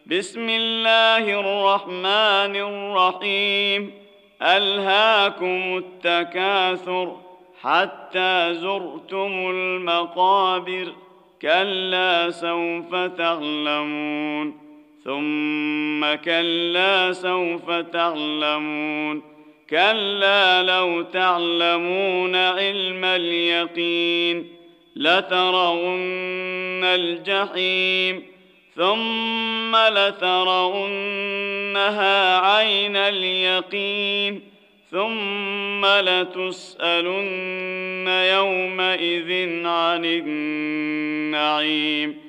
بسم الله الرحمن الرحيم. ألهاكم التكاثر حتى زرتم المقابر، كلا سوف تعلمون ثم كلا سوف تعلمون، كلا لو تعلمون علم اليقين لترون الجحيم ثم لترونها عين اليقين ثم لتسألن يومئذ عن النعيم.